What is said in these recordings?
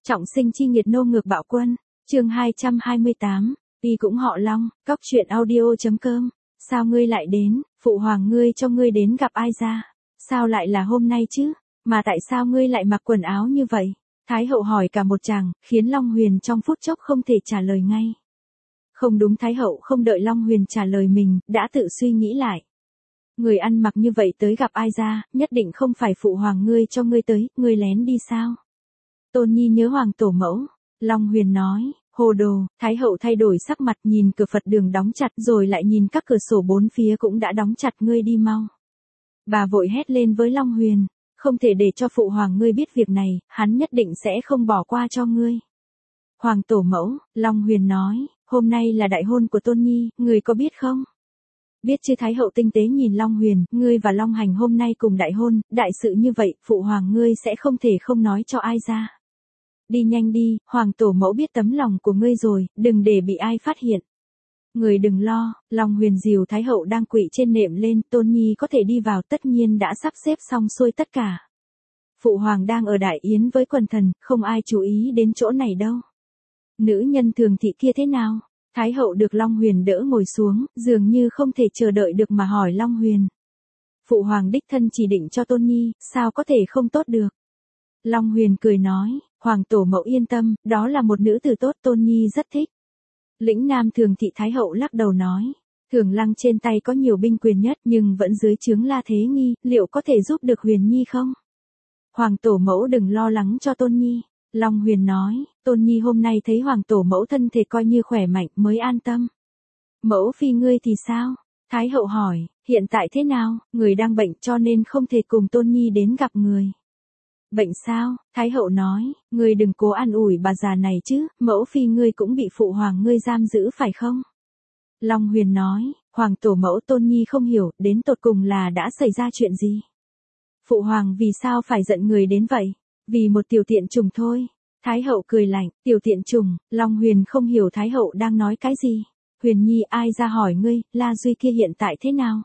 Trọng sinh chi nghiệt nô ngược bạo quân, chương 228, y cũng họ Long, cóc truyện audio.com, sao ngươi lại đến, phụ hoàng ngươi cho ngươi đến gặp ai ra, sao lại là hôm nay chứ, mà tại sao ngươi lại mặc quần áo như vậy, Thái hậu hỏi cả một tràng, khiến Long Huyền trong phút chốc không thể trả lời ngay. Không đúng, Thái hậu không đợi Long Huyền trả lời mình, đã tự suy nghĩ lại. Người ăn mặc như vậy tới gặp ai ra, nhất định không phải phụ hoàng ngươi cho ngươi tới, ngươi lén đi sao? Tôn Nhi nhớ hoàng tổ mẫu, Long Huyền nói, hồ đồ, Thái hậu thay đổi sắc mặt, nhìn cửa Phật đường đóng chặt rồi lại nhìn các cửa sổ bốn phía cũng đã đóng chặt, ngươi đi mau. Bà vội hét lên với Long Huyền, không thể để cho phụ hoàng ngươi biết việc này, hắn nhất định sẽ không bỏ qua cho ngươi. Hoàng tổ mẫu, Long Huyền nói, hôm nay là đại hôn của Tôn Nhi, ngươi có biết không? Biết chứ, Thái hậu tinh tế nhìn Long Huyền, ngươi và Long Hành hôm nay cùng đại hôn, đại sự như vậy, phụ hoàng ngươi sẽ không thể không nói cho ai ra. Đi nhanh đi, hoàng tổ mẫu biết tấm lòng của ngươi rồi, đừng để bị ai phát hiện. Người đừng lo, Long Huyền dìu Thái hậu đang quỵ trên nệm lên, Tôn Nhi có thể đi vào, tất nhiên đã sắp xếp xong xuôi tất cả. Phụ hoàng đang ở đại yến với quần thần, không ai chú ý đến chỗ này đâu. Nữ nhân thường thị kia thế nào? Thái hậu được Long Huyền đỡ ngồi xuống, dường như không thể chờ đợi được mà hỏi Long Huyền. Phụ hoàng đích thân chỉ định cho Tôn Nhi, sao có thể không tốt được? Long Huyền cười nói, hoàng tổ mẫu yên tâm, đó là một nữ tử tốt, Tôn Nhi rất thích. Lĩnh Nam thường thị Thái hậu lắc đầu nói, Thường Lăng trên tay có nhiều binh quyền nhất nhưng vẫn dưới trướng La Thế Nghi, liệu có thể giúp được Huyền Nhi không? Hoàng tổ mẫu đừng lo lắng cho Tôn Nhi. Long Huyền nói, Tôn Nhi hôm nay thấy hoàng tổ mẫu thân thể coi như khỏe mạnh mới an tâm. Mẫu phi ngươi thì sao? Thái hậu hỏi, hiện tại thế nào, người đang bệnh cho nên không thể cùng Tôn Nhi đến gặp người. Bệnh sao? Thái hậu nói, ngươi đừng cố an ủi bà già này chứ, mẫu phi ngươi cũng bị phụ hoàng ngươi giam giữ phải không? Long Huyền nói, hoàng tổ mẫu, Tôn Nhi không hiểu, đến tột cùng là đã xảy ra chuyện gì? Phụ hoàng vì sao phải giận người đến vậy? Vì một tiểu tiện trùng thôi. Thái hậu cười lạnh, tiểu tiện trùng, Long Huyền không hiểu Thái hậu đang nói cái gì. Huyền Nhi, ai ra hỏi ngươi, La Duy kia hiện tại thế nào?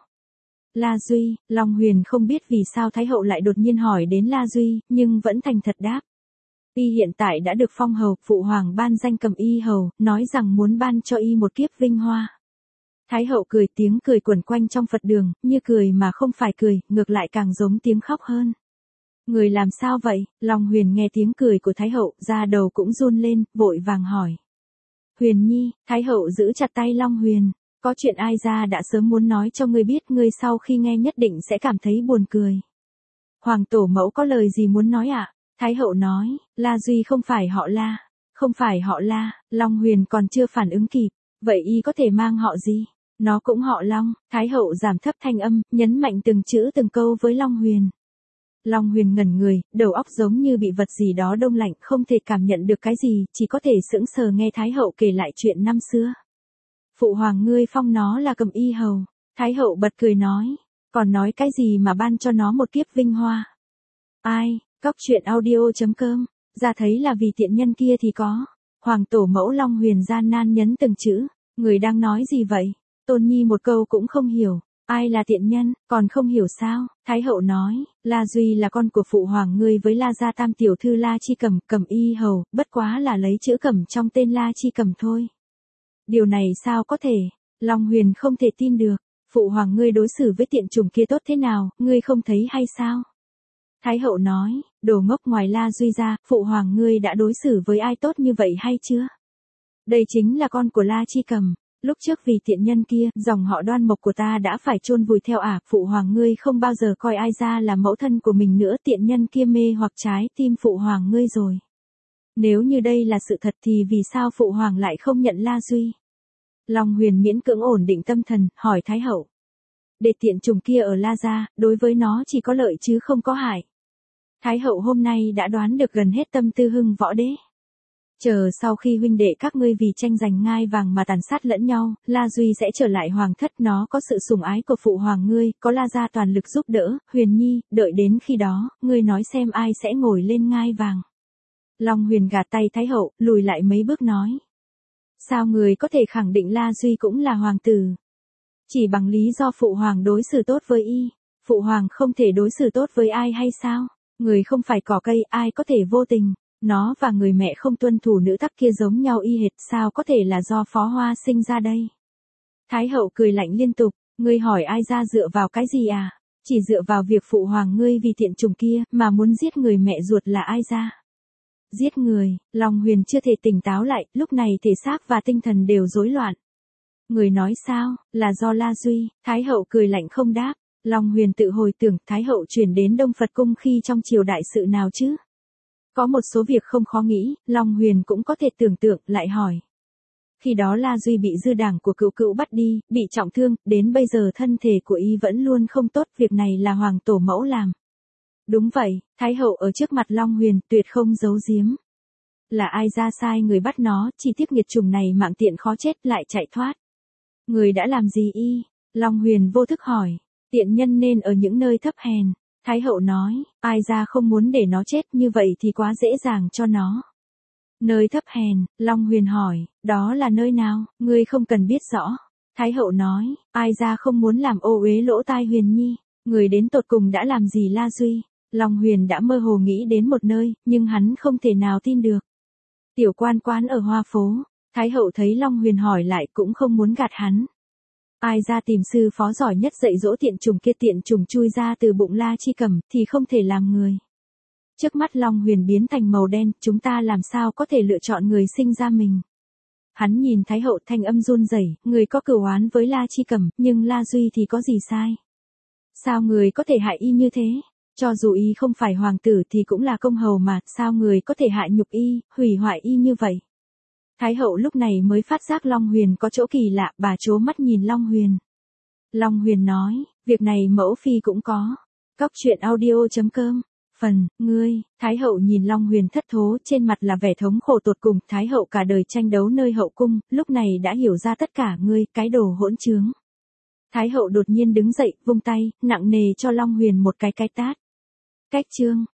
La Duy, Long Huyền không biết vì sao Thái hậu lại đột nhiên hỏi đến La Duy, nhưng vẫn thành thật đáp. Y hiện tại đã được phong hầu, phụ hoàng ban danh cầm y hầu, nói rằng muốn ban cho y một kiếp vinh hoa. Thái hậu cười, tiếng cười quẩn quanh trong Phật đường, như cười mà không phải cười, ngược lại càng giống tiếng khóc hơn. Người làm sao vậy? Long Huyền nghe tiếng cười của Thái hậu, da đầu cũng run lên, vội vàng hỏi. Huyền Nhi, Thái hậu giữ chặt tay Long Huyền, có chuyện ai ra đã sớm muốn nói cho ngươi biết, ngươi sau khi nghe nhất định sẽ cảm thấy buồn cười. Hoàng tổ mẫu có lời gì muốn nói ạ? Thái hậu nói, La Duy không phải họ La, không phải họ La. Long Huyền còn chưa phản ứng kịp, vậy y có thể mang họ gì? Nó cũng họ Long. Thái hậu giảm thấp thanh âm, nhấn mạnh từng chữ từng câu với Long Huyền. Long Huyền ngẩn người, đầu óc giống như bị vật gì đó đông lạnh, không thể cảm nhận được cái gì, chỉ có thể sững sờ nghe Thái hậu kể lại chuyện năm xưa. Phụ hoàng ngươi phong nó là cầm y hầu. Thái hậu bật cười nói, còn nói cái gì mà ban cho nó một kiếp vinh hoa. Ai, cóc truyện audio.com, ra thấy là vì tiện nhân kia thì có. Hoàng tổ mẫu Long Huyền gian nan nhấn từng chữ, người đang nói gì vậy? Tôn Nhi một câu cũng không hiểu. Ai là tiện nhân, còn không hiểu sao? Thái hậu nói, La Duy là con của phụ hoàng ngươi với La gia tam tiểu thư La Chi Cầm, cầm y hầu, bất quá là lấy chữ Cầm trong tên La Chi Cầm thôi. Điều này sao có thể? Long Huyền không thể tin được, phụ hoàng ngươi đối xử với tiện chủng kia tốt thế nào, ngươi không thấy hay sao? Thái hậu nói, đồ ngốc, ngoài La Duy ra, phụ hoàng ngươi đã đối xử với ai tốt như vậy hay chưa? Đây chính là con của La Chi Cầm. Lúc trước vì tiện nhân kia, dòng họ Đoan Mộc của ta đã phải chôn vùi theo phụ hoàng ngươi không bao giờ coi ai ra là mẫu thân của mình nữa, tiện nhân kia mê hoặc trái tim phụ hoàng ngươi rồi. Nếu như đây là sự thật thì vì sao phụ hoàng lại không nhận La Duy? Long Huyền miễn cưỡng ổn định tâm thần, hỏi Thái hậu. Để tiện chủng kia ở La gia, đối với nó chỉ có lợi chứ không có hại. Thái hậu hôm nay đã đoán được gần hết tâm tư Hưng Võ Đế. Chờ sau khi huynh đệ các ngươi vì tranh giành ngai vàng mà tàn sát lẫn nhau, La Duy sẽ trở lại hoàng thất, nó có sự sủng ái của phụ hoàng ngươi, có La gia toàn lực giúp đỡ. Huyền Nhi, đợi đến khi đó, ngươi nói xem ai sẽ ngồi lên ngai vàng. Long Huyền gạt tay Thái hậu, lùi lại mấy bước nói. Sao người có thể khẳng định La Duy cũng là hoàng tử? Chỉ bằng lý do phụ hoàng đối xử tốt với y, phụ hoàng không thể đối xử tốt với ai hay sao? Người không phải cỏ cây, ai có thể vô tình? Nó và người mẹ không tuân thủ nữ tắc kia giống nhau y hệt, sao có thể là do Phó Hoa sinh ra đây? Thái hậu cười lạnh liên tục, ngươi hỏi ai ra dựa vào cái gì à? Chỉ dựa vào việc phụ hoàng ngươi vì tiện chủng kia mà muốn giết người mẹ ruột là ai ra? Giết người, Long Huyền chưa thể tỉnh táo lại, lúc này thể xác và tinh thần đều rối loạn. Người nói sao, là do La Duy, Thái hậu cười lạnh không đáp. Long Huyền tự hồi tưởng, Thái hậu chuyển đến Đông Phật cung khi trong triều đại sự nào chứ? Có một số việc không khó nghĩ, Long Huyền cũng có thể tưởng tượng, lại hỏi. Khi đó La Duy bị dư đảng của cựu cựu bắt đi, bị trọng thương, đến bây giờ thân thể của y vẫn luôn không tốt, việc này là hoàng tổ mẫu làm. Đúng vậy, Thái hậu ở trước mặt Long Huyền, tuyệt không giấu giếm. Là ai ra sai người bắt nó, chỉ tiếc nghiệt chủng này mạng tiện khó chết lại chạy thoát. Người đã làm gì y? Long Huyền vô thức hỏi. Tiện nhân nên ở những nơi thấp hèn. Thái hậu nói, ai ra không muốn để nó chết như vậy thì quá dễ dàng cho nó. Nơi thấp hèn, Long Huyền hỏi, đó là nơi nào, ngươi không cần biết rõ. Thái hậu nói, ai ra không muốn làm ô uế lỗ tai Huyền Nhi, người đến tột cùng đã làm gì La Duy. Long Huyền đã mơ hồ nghĩ đến một nơi, nhưng hắn không thể nào tin được. Tiểu quan quán ở Hoa Phố. Thái hậu thấy Long Huyền hỏi lại cũng không muốn gạt hắn. Ai ra tìm sư phó giỏi nhất dạy dỗ tiện chủng kia, tiện chủng chui ra từ bụng La Chi Cầm thì không thể làm người. Trước mắt Long Huyền biến thành màu đen, chúng ta làm sao có thể lựa chọn người sinh ra mình. Hắn nhìn Thái hậu, thanh âm run rẩy, người có cửu oán với La Chi Cầm, nhưng La Duy thì có gì sai? Sao người có thể hại y như thế? Cho dù y không phải hoàng tử thì cũng là công hầu mà, sao người có thể hại nhục y, hủy hoại y như vậy? Thái hậu lúc này mới phát giác Long Huyền có chỗ kỳ lạ, bà trố mắt nhìn Long Huyền. Long Huyền nói, việc này mẫu phi cũng có. Cóc truyện audio.com. Phần, ngươi, Thái hậu nhìn Long Huyền thất thố, trên mặt là vẻ thống khổ tột cùng, Thái hậu cả đời tranh đấu nơi hậu cung, lúc này đã hiểu ra tất cả, ngươi, cái đồ hỗn trướng. Thái hậu đột nhiên đứng dậy, vung tay, nặng nề cho Long Huyền một cái tát. Cách chương.